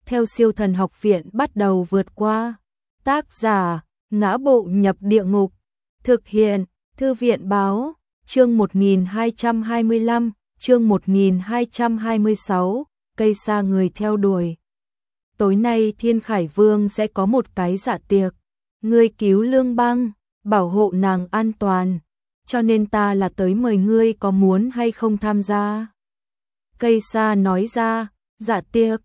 theo Siêu Thần Học Viện bắt đầu vượt qua. Tác giả: Ngã Bộ Nhập Địa Ngục. Thực hiện: Thư viện báo. Chương 1225, chương 1226, cây sa người theo đuổi. Tối nay Thiên Khải Vương sẽ có một cái dạ tiệc. Ngươi cứu Lương Băng, bảo hộ nàng an toàn, cho nên ta là tới mời ngươi, có muốn hay không tham gia? Cây sa nói ra. Dạ tiệc?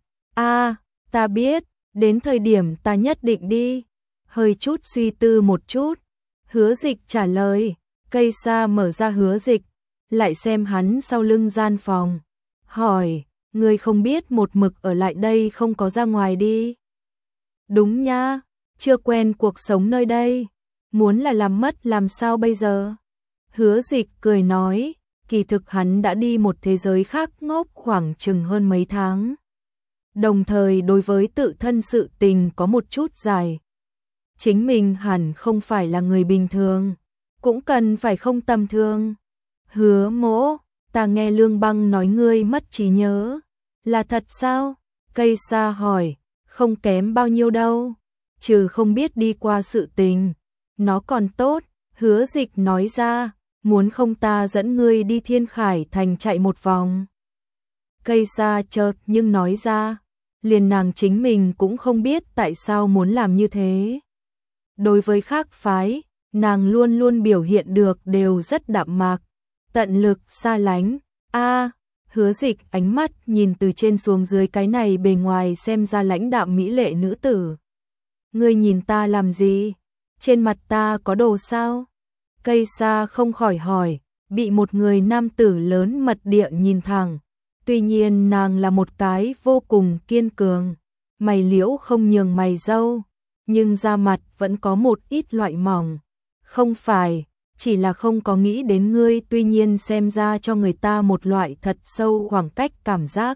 Ta biết, đến thời điểm ta nhất định đi. Hơi chút suy tư một chút, Hứa Dịch trả lời. Cây sa mở ra Hứa Dịch, lại xem hắn sau lưng gian phòng, hỏi: ngươi không biết một mực ở lại đây không có ra ngoài đi? Đúng nha, chưa quen cuộc sống nơi đây, muốn là làm mất làm sao bây giờ? Hứa Dịch cười nói, kỳ thực hắn đã đi một thế giới khác ngốc khoảng chừng hơn mấy tháng. Đồng thời đối với tự thân sự tình có một chút giải. Chính mình hẳn không phải là người bình thường, cũng cần phải không tầm thường. Hứa Mỗ, ta nghe Lương Băng nói ngươi mất trí nhớ, là thật sao? Cây sa hỏi. Không kém bao nhiêu đâu, trừ không biết đi qua sự tình, nó còn tốt. Hứa Dịch nói ra, muốn không ta dẫn ngươi đi Thiên Khải Thành chạy một vòng. Cây sa chợt nhưng nói ra, liền nàng chính mình cũng không biết tại sao muốn làm như thế. Đối với khác phái, nàng luôn luôn biểu hiện được đều rất đạm mạc, tận lực xa lánh. Hứa Dịch ánh mắt nhìn từ trên xuống dưới cái này bề ngoài xem ra lãnh đạm mỹ lệ nữ tử. Ngươi nhìn ta làm gì? Trên mặt ta có đồ sao? Cây sa không khỏi hỏi, bị một người nam tử lớn mật địa nhìn thẳng. Tuy nhiên nàng là một cái vô cùng kiên cường, mày liễu không nhường mày râu, nhưng da mặt vẫn có một ít loại mỏng. Không phải, chỉ là không có nghĩ đến ngươi, tuy nhiên xem ra cho người ta một loại thật sâu khoảng cách cảm giác.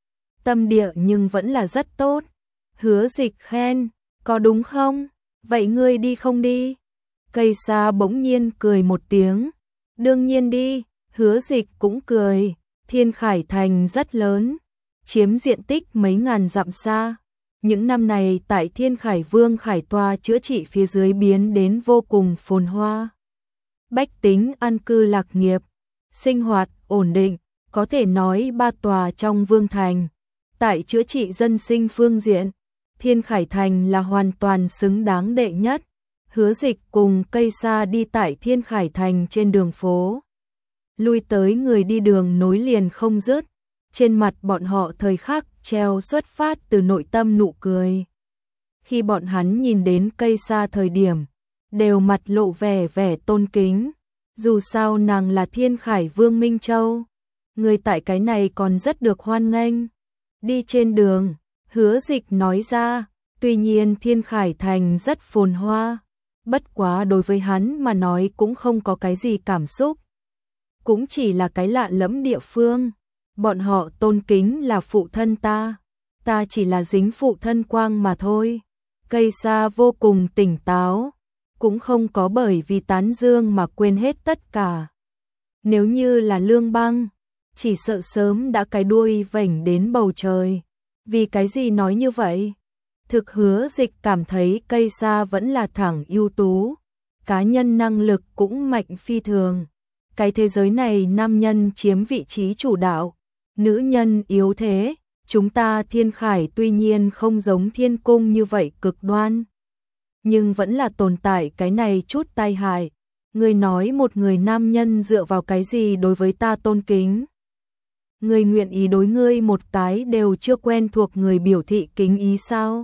Tâm địa nhưng vẫn là rất tốt. Hứa Dịch khen, có đúng không? Vậy ngươi đi không đi? Cây sa bỗng nhiên cười một tiếng. Đương nhiên đi. Hứa Dịch cũng cười. Thiên Khải Thành rất lớn, chiếm diện tích mấy ngàn dặm xa. Những năm này tại Thiên Khải Vương khải tòa chữa trị phía dưới biến đến vô cùng phồn hoa. Bách tính an cư lạc nghiệp, sinh hoạt ổn định, có thể nói ba tòa trong vương thành. Tại chữa trị dân sinh phương diện, Thiên Khải Thành là hoàn toàn xứng đáng đệ nhất. Hứa Dịch cùng cây sa đi tại Thiên Khải Thành trên đường phố. Lui tới người đi đường nối liền không dứt, trên mặt bọn họ thời khắc treo xuất phát từ nội tâm nụ cười. Khi bọn hắn nhìn đến cây sa thời điểm, đều mặt lộ vẻ tôn kính. Dù sao nàng là Thiên Khải Vương Minh Châu, người tại cái này còn rất được hoan nghênh. Đi trên đường, Hứa Dịch nói ra, tuy nhiên Thiên Khải Thành rất phồn hoa, bất quá đối với hắn mà nói cũng không có cái gì cảm xúc. Cũng chỉ là cái lạ lẫm địa phương, bọn họ tôn kính là phụ thân ta chỉ là dính phụ thân quang mà thôi. Cây sa vô cùng tỉnh táo, cũng không có bởi vì tán dương mà quên hết tất cả. Nếu như là Lương Băng, chỉ sợ sớm đã cái đuôi vểnh đến bầu trời. Vì cái gì nói như vậy? Thực Hứa Dịch cảm thấy cây sa vẫn là thẳng ưu tú, cá nhân năng lực cũng mạnh phi thường. Cái thế giới này nam nhân chiếm vị trí chủ đạo, nữ nhân yếu thế. Chúng ta Thiên Khải tuy nhiên không giống Thiên Cung như vậy cực đoan, nhưng vẫn là tồn tại cái này chút tai hại. Ngươi nói một người nam nhân dựa vào cái gì đối với ta tôn kính? Ngươi nguyện ý đối ngươi một cái đều chưa quen thuộc người biểu thị kính ý sao?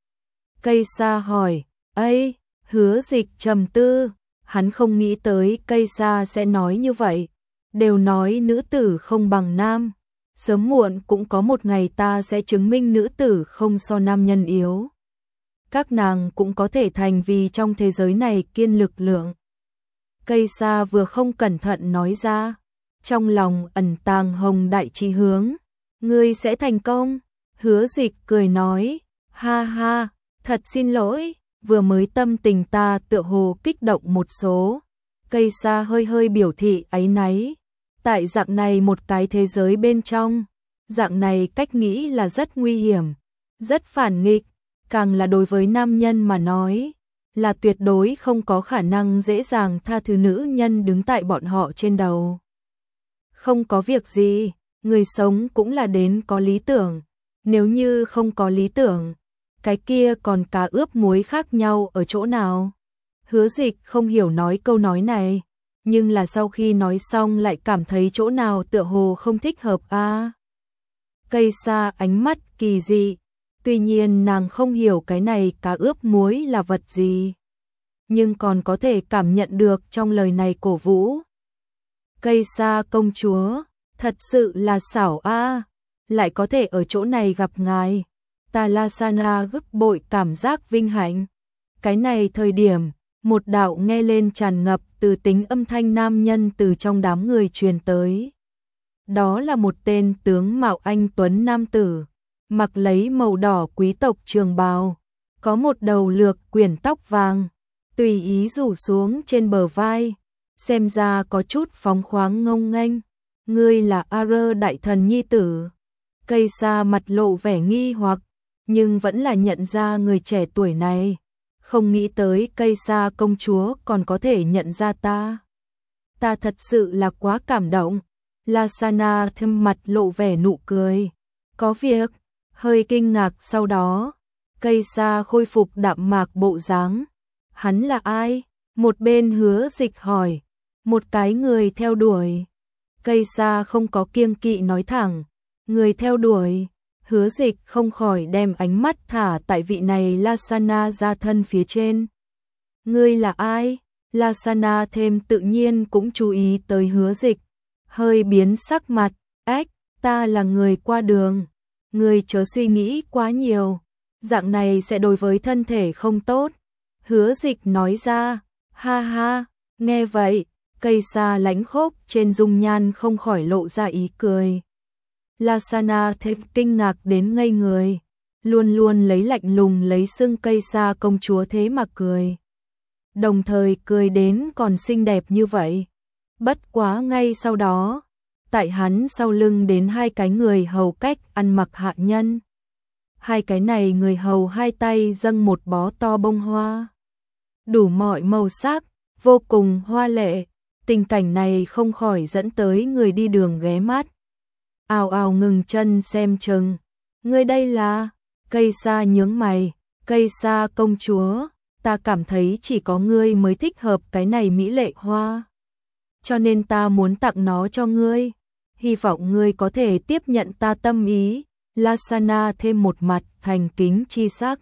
Cây sa hỏi. Ây, Hứa Dịch trầm tư, hắn không nghĩ tới cây sa sẽ nói như vậy. Đều nói nữ tử không bằng nam, sớm muộn cũng có một ngày ta sẽ chứng minh nữ tử không so nam nhân yếu. Các nàng cũng có thể thành vì trong thế giới này kiên lực lượng. Cây sa vừa không cẩn thận nói ra, trong lòng ẩn tàng hồng đại chí hướng. Ngươi sẽ thành công. Hứa Dịch cười nói, ha ha, thật xin lỗi, vừa mới tâm tình ta tựa hồ kích động một số. Cây sa hơi biểu thị áy náy. Tại dạng này một cái thế giới bên trong, dạng này cách nghĩ là rất nguy hiểm. rất phản nghịch, càng là đối với nam nhân mà nói, là tuyệt đối không có khả năng dễ dàng tha thứ nữ nhân đứng tại bọn họ trên đầu. Không có việc gì, người sống cũng là đến có lý tưởng, nếu như không có lý tưởng, cái kia còn cá ướp muối khác nhau ở chỗ nào? Hứa Dịch không hiểu nói câu nói này, nhưng là sau khi nói xong lại cảm thấy chỗ nào tựa hồ không thích hợp a. Cây sa ánh mắt kỳ dị, tuy nhiên nàng không hiểu cái này cá ướp muối là vật gì, nhưng còn có thể cảm nhận được trong lời này cổ vũ. Cây sa công chúa, thật sự là xảo a, lại có thể ở chỗ này gặp ngài. Talasana gấp bội cảm giác vinh hạnh. Cái này thời điểm, một đạo nghe lên tràn ngập từ tính âm thanh nam nhân từ trong đám người truyền tới. Đó là một tên tướng mạo anh tuấn nam tử, mặc lấy màu đỏ quý tộc trường bào, có một đầu lược quyển tóc vàng, tùy ý rủ xuống trên bờ vai, xem ra có chút phóng khoáng ngông nghênh. Ngươi là Arơ đại thần nhi tử. Cây sa mặt lộ vẻ nghi hoặc, nhưng vẫn là nhận ra người trẻ tuổi này. Không nghĩ tới cây sa công chúa còn có thể nhận ra ta. Ta thật sự là quá cảm động. Lassana thâm mặt lộ vẻ nụ cười. Có việc, hơi kinh ngạc sau đó. Cây sa khôi phục đạm mạc bộ dáng. Hắn là ai? Một bên Hứa Dịch hỏi. Một cái người theo đuổi. Cây sa không có kiêng kỵ nói thẳng. Người theo đuổi. Hứa Dịch không khỏi đem ánh mắt thả tại vị này Lassana gia thân phía trên. Ngươi là ai? Lassana thêm tự nhiên cũng chú ý tới Hứa Dịch. Hơi biến sắc mặt. Ếch, ta là người qua đường. Ngươi chớ suy nghĩ quá nhiều. Dạng này sẽ đối với thân thể không tốt. Hứa Dịch nói ra. Ha ha, nghe vậy. Cây sa lãnh khốc trên dung nhan không khỏi lộ ra ý cười. Lassana thêm kinh ngạc đến ngây người, luôn luôn lấy lạnh lùng lấy xưng cây sa công chúa thế mà cười. Đồng thời cười đến còn xinh đẹp như vậy. Bất quá ngay sau đó, tại hắn sau lưng đến hai cái người hầu cách ăn mặc hạ nhân. Hai cái này người hầu hai tay dâng một bó to bông hoa. Đủ mọi màu sắc, vô cùng hoa lệ. Tình cảnh này không khỏi dẫn tới người đi đường ghé mắt. Ào ào ngừng chân xem chừng. Ngươi đây là? Cây sa nhướng mày. Cây sa công chúa, ta cảm thấy chỉ có ngươi mới thích hợp cái này mỹ lệ hoa. Cho nên ta muốn tặng nó cho ngươi. Hy vọng ngươi có thể tiếp nhận ta tâm ý. Lassana thêm một mặt thành kính chi sắc.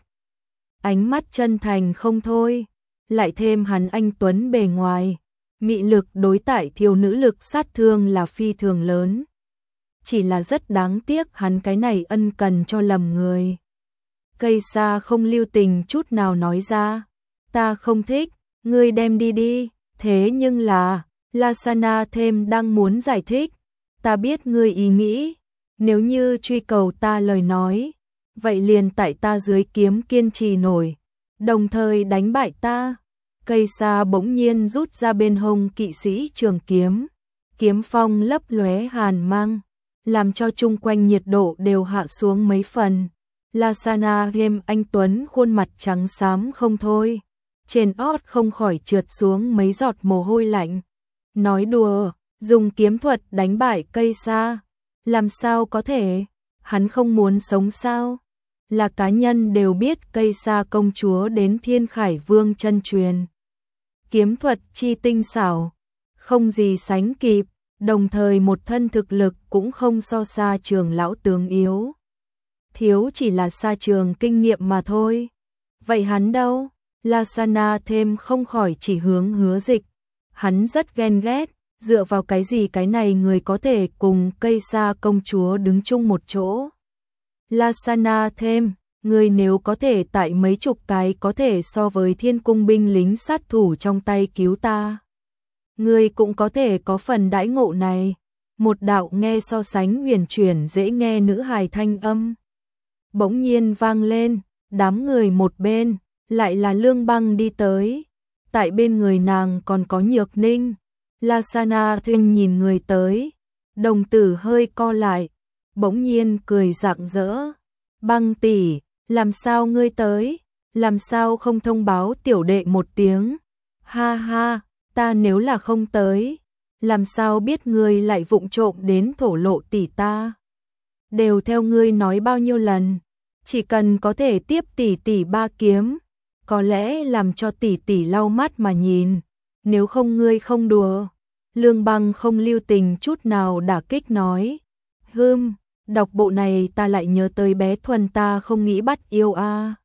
Ánh mắt chân thành không thôi. Lại thêm hắn anh tuấn bề ngoài. Mị lực đối tại thiếu nữ lực sát thương là phi thường lớn. Chỉ là rất đáng tiếc hắn cái này ân cần cho lầm người. Cây sa không lưu tình chút nào nói ra. Ta không thích, ngươi đem đi đi. Thế nhưng là, Lassana thêm đang muốn giải thích. Ta biết ngươi ý nghĩ. Nếu như truy cầu ta lời nói, vậy liền tại ta dưới kiếm kiên trì nổi. Đồng thời đánh bại ta. Cây sa bỗng nhiên rút ra bên hông kỵ sĩ trường kiếm. Kiếm phong lấp lóe hàn mang, làm cho chung quanh nhiệt độ đều hạ xuống mấy phần. Lassana thêm anh tuấn khuôn mặt trắng xám không thôi. Trên ót không khỏi trượt xuống mấy giọt mồ hôi lạnh. Nói đùa, dùng kiếm thuật đánh bại cây sa. Làm sao có thể? Hắn không muốn sống sao? Là cá nhân đều biết cây sa công chúa đến Thiên Khải Vương chân truyền. Kiếm thuật chi tinh xảo, không gì sánh kịp, đồng thời một thân thực lực cũng không so xa Trường lão tướng yếu. Thiếu chỉ là xa trường kinh nghiệm mà thôi. Vậy hắn đâu? Lassana thêm không khỏi chỉ hướng Hứa Dịch. Hắn rất ghen ghét, dựa vào cái gì cái này người có thể cùng cây sa công chúa đứng chung một chỗ. Lassana thêm, người nếu có thể tại mấy chục cái có thể so với thiên cung binh lính sát thủ trong tay cứu ta. Người cũng có thể có phần đãi ngộ này. Một đạo nghe so sánh huyền chuyển dễ nghe nữ hài thanh âm. Bỗng nhiên vang lên, đám người một bên, lại là Lương Băng đi tới. Tại bên người nàng còn có Nhược Ninh. Lassana thêm nhìn người tới, đồng tử hơi co lại, bỗng nhiên cười rạng rỡ. Băng tỷ, làm sao ngươi tới, làm sao không thông báo tiểu đệ một tiếng, ha ha, ta nếu là không tới, làm sao biết ngươi lại vụng trộm đến thổ lộ tỷ ta, đều theo ngươi nói bao nhiêu lần, chỉ cần có thể tiếp tỷ tỷ ba kiếm, có lẽ làm cho tỷ tỷ lau mắt mà nhìn, nếu không ngươi không đùa. Lương Băng không lưu tình chút nào đả kích nói, đọc bộ này ta lại nhớ tới bé Thuần ta không nghĩ bắt yêu a.